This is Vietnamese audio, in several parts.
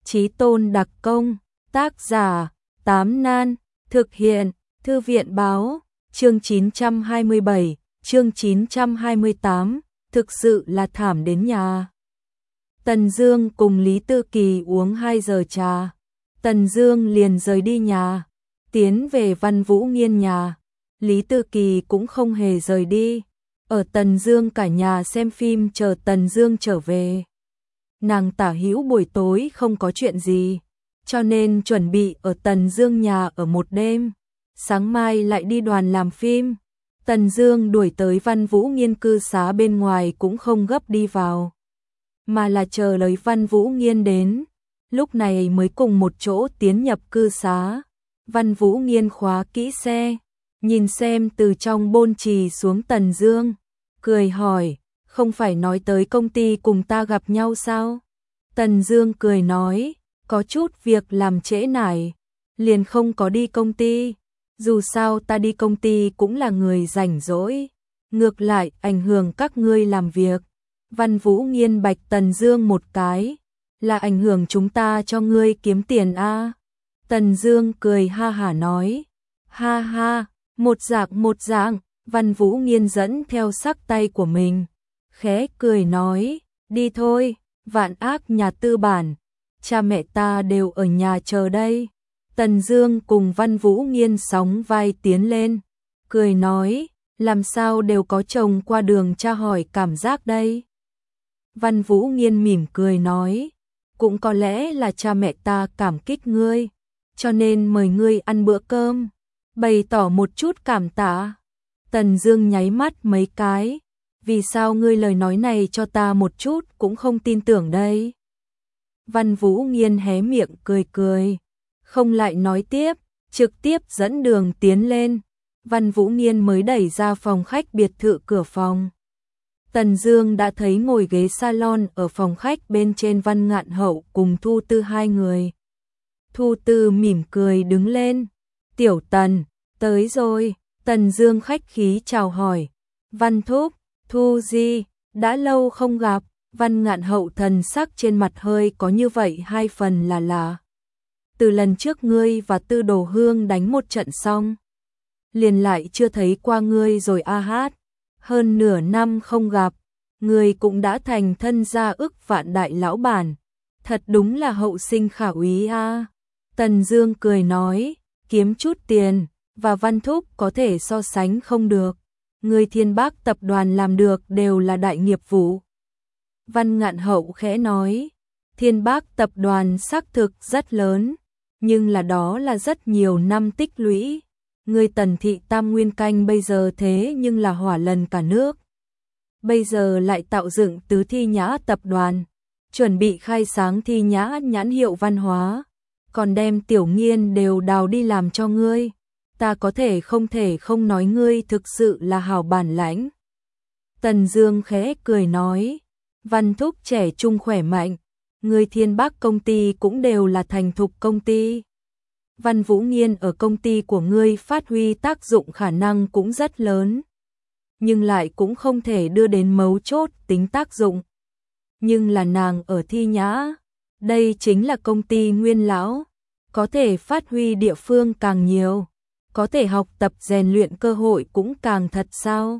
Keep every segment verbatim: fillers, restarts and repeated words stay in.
Chí Tôn đặc công, tác giả, Tám Nan, thực hiện, Thư viện báo, chương chín trăm hai mươi bảy, chương chín trăm hai mươi tám, thực sự là thảm đến nhà. Tần Dương cùng Lý Tư Kỳ uống hai giờ trà, Tần Dương liền rời đi nhà, tiến về Văn Vũ Nghiên nhà. Lý Tư Kỳ cũng không hề rời đi, ở Tần Dương cả nhà xem phim chờ Tần Dương trở về. Nàng tả hữu buổi tối không có chuyện gì, cho nên chuẩn bị ở Tần Dương nhà ở một đêm, sáng mai lại đi đoàn làm phim. Tần Dương đuổi tới Văn Vũ Nghiên cư xá bên ngoài cũng không gấp đi vào, mà là chờ lấy Văn Vũ Nghiên đến, lúc này mới cùng một chỗ tiến nhập cư xá. Văn Vũ Nghiên khóa kỹ xe, nhìn xem từ trong bôn trì xuống Tần Dương, cười hỏi, không phải nói tới công ty cùng ta gặp nhau sao? Tần Dương cười nói, có chút việc làm trễ nải, liền không có đi công ty. Dù sao ta đi công ty cũng là người rảnh rỗi, ngược lại ảnh hưởng các ngươi làm việc. Văn Vũ Nghiên bạch Tần Dương một cái, là ảnh hưởng chúng ta cho ngươi kiếm tiền a. À? Tần Dương cười ha hả nói, ha ha, một dạng một dạng. Văn Vũ Nghiên dẫn theo sắc tay của mình, khẽ cười nói, đi thôi, Vạn Ác nhà tư bản, cha mẹ ta đều ở nhà chờ đây. Tần Dương cùng Văn Vũ Nghiên sóng vai tiến lên, cười nói, làm sao đều có chồng qua đường tra hỏi cảm giác đây. Văn Vũ Nghiên mỉm cười nói, cũng có lẽ là cha mẹ ta cảm kích ngươi, cho nên mời ngươi ăn bữa cơm, bày tỏ một chút cảm tạ. Tần Dương nháy mắt mấy cái, vì sao ngươi lời nói này cho ta một chút cũng không tin tưởng đây. Văn Vũ Nghiên hé miệng cười cười, không lại nói tiếp, trực tiếp dẫn đường tiến lên. Văn Vũ Nghiên mới đẩy ra phòng khách biệt thự cửa phòng. Tần Dương đã thấy ngồi ghế salon ở phòng khách bên trên Văn Ngạn Hậu cùng Thu Tư hai người. Thu Tư mỉm cười đứng lên, tiểu Tần, tới rồi. Tần Dương khách khí chào hỏi, Văn Thúc, Thu Di, đã lâu không gặp. Văn Ngạn Hậu thần sắc trên mặt hơi có như vậy hai phần là lạ. Từ lần trước ngươi và Tư Đồ Hương đánh một trận xong, liền lại chưa thấy qua ngươi rồi a hát. Hơn nửa năm không gặp, ngươi cũng đã thành thân gia ức vạn đại lão bản, thật đúng là hậu sinh khả úy a. Tần Dương cười nói, kiếm chút tiền và Văn Thúc có thể so sánh không được, người Thiên Bác tập đoàn làm được đều là đại nghiệp vụ. Văn Ngạn Hậu khẽ nói, Thiên Bác tập đoàn xác thực rất lớn, nhưng là đó là rất nhiều năm tích lũy. Người Tần thị Tam Nguyên Canh bây giờ thế nhưng là hỏa lần cả nước. Bây giờ lại tạo dựng Tứ Thi Nhã tập đoàn, chuẩn bị khai sáng Thi Nhã nhãn hiệu văn hóa, còn đem Tiểu Nghiên đều đào đi làm cho ngươi. Ta có thể không thể không nói ngươi thực sự là hảo bản lãnh. Tần Dương khẽ cười nói, Văn Thúc trẻ trung khỏe mạnh, người Thiên Bác công ty cũng đều là thành thục công ty. Văn Vũ Nghiên ở công ty của ngươi phát huy tác dụng khả năng cũng rất lớn, nhưng lại cũng không thể đưa đến mấu chốt tính tác dụng. Nhưng là nàng ở Thi Nhã, đây chính là công ty nguyên lão, có thể phát huy địa phương càng nhiều, có thể học tập rèn luyện cơ hội cũng càng thật sao.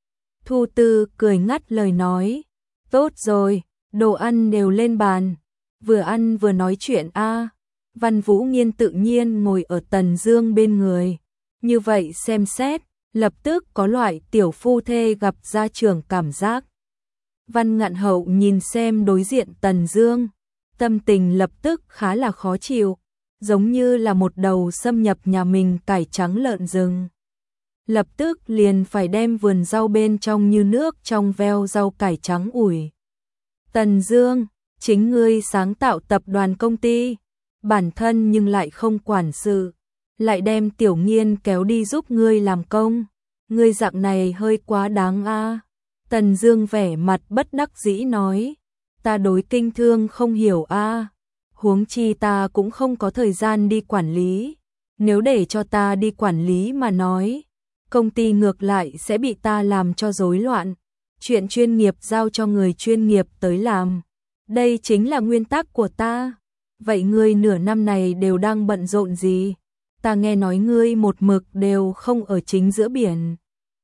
Thu Tư cười ngắt lời nói, tốt rồi, đồ ăn đều lên bàn, vừa ăn vừa nói chuyện a. Văn Vũ Nghiên tự nhiên ngồi ở Tần Dương bên người, như vậy xem xét, lập tức có loại tiểu phu thê gặp gia trưởng cảm giác. Văn Ngạn Hậu nhìn xem đối diện Tần Dương, tâm tình lập tức khá là khó chịu, giống như là một đầu xâm nhập nhà mình cải trắng lợn rừng. Lập tức liền phải đem vườn rau bên trong như nước trong veo rau cải trắng ủi. Tần Dương, chính ngươi sáng tạo tập đoàn công ty, bản thân nhưng lại không quản sự, lại đem Tiểu Nghiên kéo đi giúp ngươi làm công, ngươi dạng này hơi quá đáng a. À. Tần Dương vẻ mặt bất đắc dĩ nói, ta đối kinh thương không hiểu a, à. Huống chi ta cũng không có thời gian đi quản lý, nếu để cho ta đi quản lý mà nói, công ty ngược lại sẽ bị ta làm cho rối loạn, chuyện chuyên nghiệp giao cho người chuyên nghiệp tới làm, đây chính là nguyên tắc của ta. vậy ngươi nửa năm này đều đang bận rộn gì? Ta nghe nói ngươi một mực đều không ở chính giữa biển.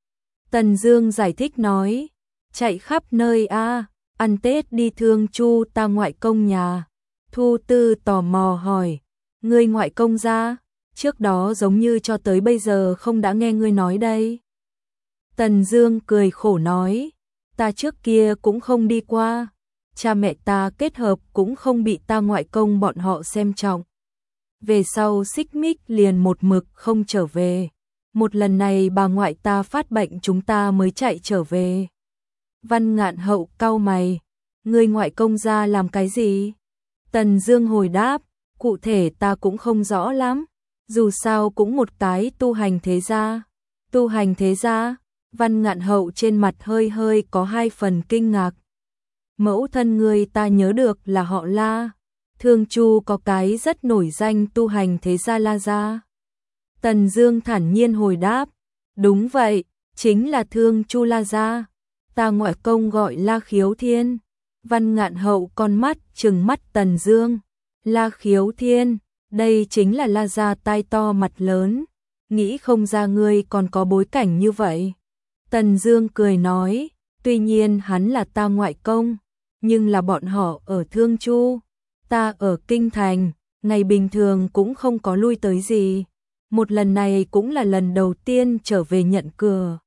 Tần Dương giải thích nói, chạy khắp nơi a, ăn Tết đi Thương Chu ta ngoại công nhà. Thu Tư tò mò hỏi, ngươi ngoại công gia? Trước đó giống như cho tới bây giờ không đã nghe ngươi nói đây. Tần Dương cười khổ nói, ta trước kia cũng không đi qua, cha mẹ ta kết hợp cũng không bị ta ngoại công bọn họ xem trọng. Về sau xích mích liền một mực không trở về. Một lần này bà ngoại ta phát bệnh chúng ta mới chạy trở về. Văn Ngạn Hậu cau mày, ngươi ngoại công gia làm cái gì? Tần Dương hồi đáp, cụ thể ta cũng không rõ lắm, dù sao cũng một cái tu hành thế gia. Tu hành thế gia? Văn Ngạn Hậu trên mặt hơi hơi có hai phần kinh ngạc. Mẫu thân ngươi ta nhớ được là họ La, Thương Chu có cái rất nổi danh tu hành thế gia La gia. Tần Dương thản nhiên hồi đáp, đúng vậy, chính là Thương Chu La gia. Ta ngoại công gọi La Khiếu Thiên. Văn Ngạn Hậu con mắt trừng mắt Tần Dương, La Khiếu Thiên, đây chính là La gia tai to mặt lớn, nghĩ không ra ngươi còn có bối cảnh như vậy. Tần Dương cười nói, tuy nhiên hắn là ta ngoại công, nhưng là bọn họ ở Thương Chu, ta ở Kinh Thành, ngày bình thường cũng không có lui tới gì. Một lần này cũng là lần đầu tiên trở về nhận cửa.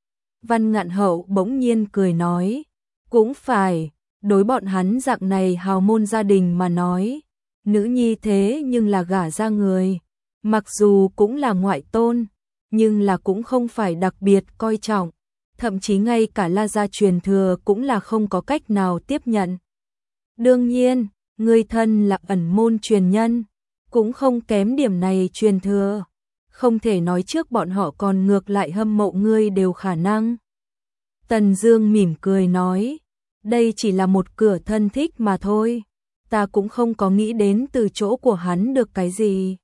Văn Ngạn Hậu bỗng nhiên cười nói, cũng phải, đối bọn hắn dạng này hào môn gia đình mà nói, nữ nhi thế nhưng là gả ra người, mặc dù cũng là ngoại tôn, nhưng là cũng không phải đặc biệt coi trọng, thậm chí ngay cả La gia truyền thừa cũng là không có cách nào tiếp nhận. Đương nhiên, ngươi thân là ẩn môn truyền nhân, cũng không kém điểm này truyền thừa, không thể nói trước bọn họ còn ngược lại hâm mộ ngươi đều khả năng. Tần Dương mỉm cười nói, đây chỉ là một cửa thân thích mà thôi, ta cũng không có nghĩ đến từ chỗ của hắn được cái gì.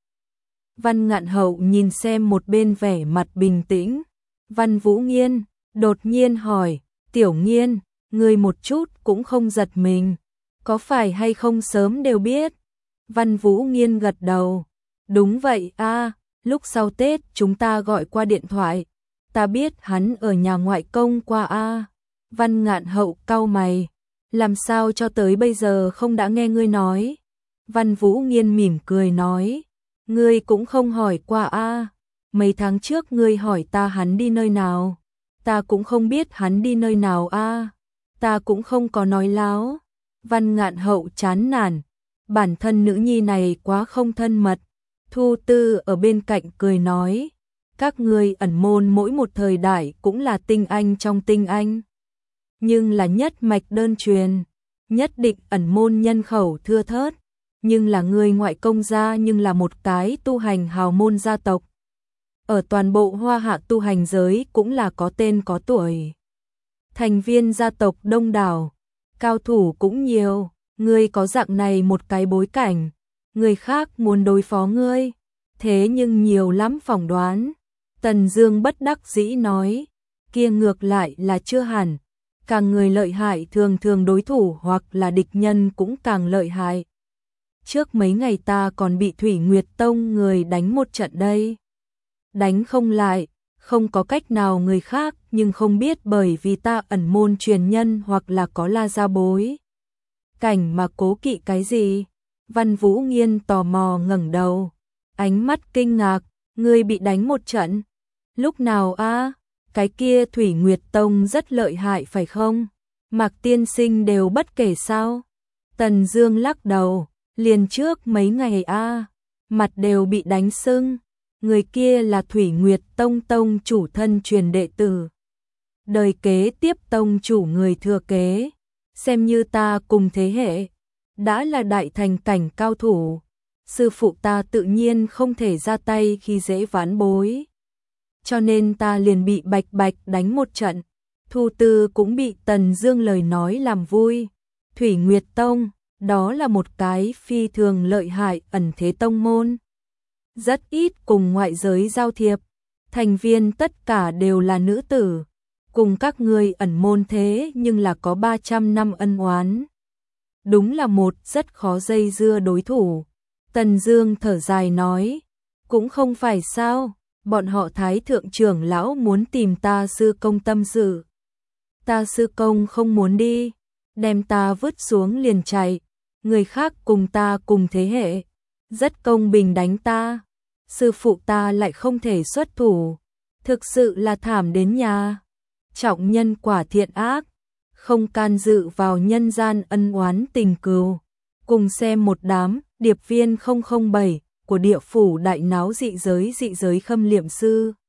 Văn Ngạn Hậu nhìn xem một bên vẻ mặt bình tĩnh, Văn Vũ Nghiên đột nhiên hỏi, Tiểu Nghiên, ngươi một chút cũng không giật mình, có phải hay không sớm đều biết? Văn Vũ Nghiên gật đầu, đúng vậy a, lúc sau Tết chúng ta gọi qua điện thoại, ta biết hắn ở nhà ngoại công qua a. Văn Ngạn Hậu cau mày, làm sao cho tới bây giờ không đã nghe ngươi nói? Văn Vũ Nghiên mỉm cười nói, ngươi cũng không hỏi qua a, mấy tháng trước ngươi hỏi ta hắn đi nơi nào, ta cũng không biết hắn đi nơi nào a, ta cũng không có nói láo. Văn Ngạn Hậu chán nản, bản thân nữ nhi này quá không thân mật. Thu Tư ở bên cạnh cười nói, các ngươi ẩn môn mỗi một thời đại cũng là tinh anh trong tinh anh, nhưng là nhất mạch đơn truyền, nhất định ẩn môn nhân khẩu thưa thớt, nhưng là người ngoại công gia nhưng là một cái tu hành hào môn gia tộc. Ở toàn bộ Hoa Hạ tu hành giới cũng là có tên có tuổi. Thành viên gia tộc đông đảo, cao thủ cũng nhiều, ngươi có dạng này một cái bối cảnh, người khác muốn đối phó ngươi, thế nhưng nhiều lắm phỏng đoán. Tần Dương bất đắc dĩ nói, kia ngược lại là chưa hẳn, càng người lợi hại thường thường đối thủ hoặc là địch nhân cũng càng lợi hại. Trước mấy ngày ta còn bị Thủy Nguyệt Tông người đánh một trận đây. Đánh không lại, không có cách nào người khác, nhưng không biết bởi vì ta ẩn môn truyền nhân hoặc là có La gia bối cảnh mà cố kỵ cái gì? Văn Vũ Nghiên tò mò ngẩng đầu, ánh mắt kinh ngạc, ngươi bị đánh một trận? Lúc nào a? Cái kia Thủy Nguyệt Tông rất lợi hại phải không? Mạc tiên sinh đều bất kể sao? Tần Dương lắc đầu, liền trước mấy ngày a, mặt đều bị đánh sưng. Người kia là Thủy Nguyệt Tông tông chủ thân truyền đệ tử, đời kế tiếp tông chủ người thừa kế, xem như ta cùng thế hệ, đã là đại thành cảnh cao thủ, sư phụ ta tự nhiên không thể ra tay khi dễ vãn bối, cho nên ta liền bị bạch bạch đánh một trận. Thu Tư cũng bị Tần Dương lời nói làm vui. Thủy Nguyệt Tông, đó là một cái phi thường lợi hại ẩn thế tông môn, rất ít cùng ngoại giới giao thiệp, thành viên tất cả đều là nữ tử, cùng các ngươi ẩn môn thế nhưng là có ba trăm năm ân oán. đúng là một rất khó dây dưa đối thủ. Tần Dương thở dài nói, cũng không phải sao, bọn họ Thái thượng trưởng lão muốn tìm ta sư công tâm sự. Ta sư công không muốn đi, đem ta vứt xuống liền chạy, người khác cùng ta cùng thế hệ, rất công bình đánh ta, sư phụ ta lại không thể xuất thủ, thực sự là thảm đến nhà. Trọng nhân quả thiện ác, không can dự vào nhân gian ân oán tình cừu. Cùng xem một đám điệp viên không không bảy của địa phủ đại náo dị giới dị giới Khâm Liệm Sư.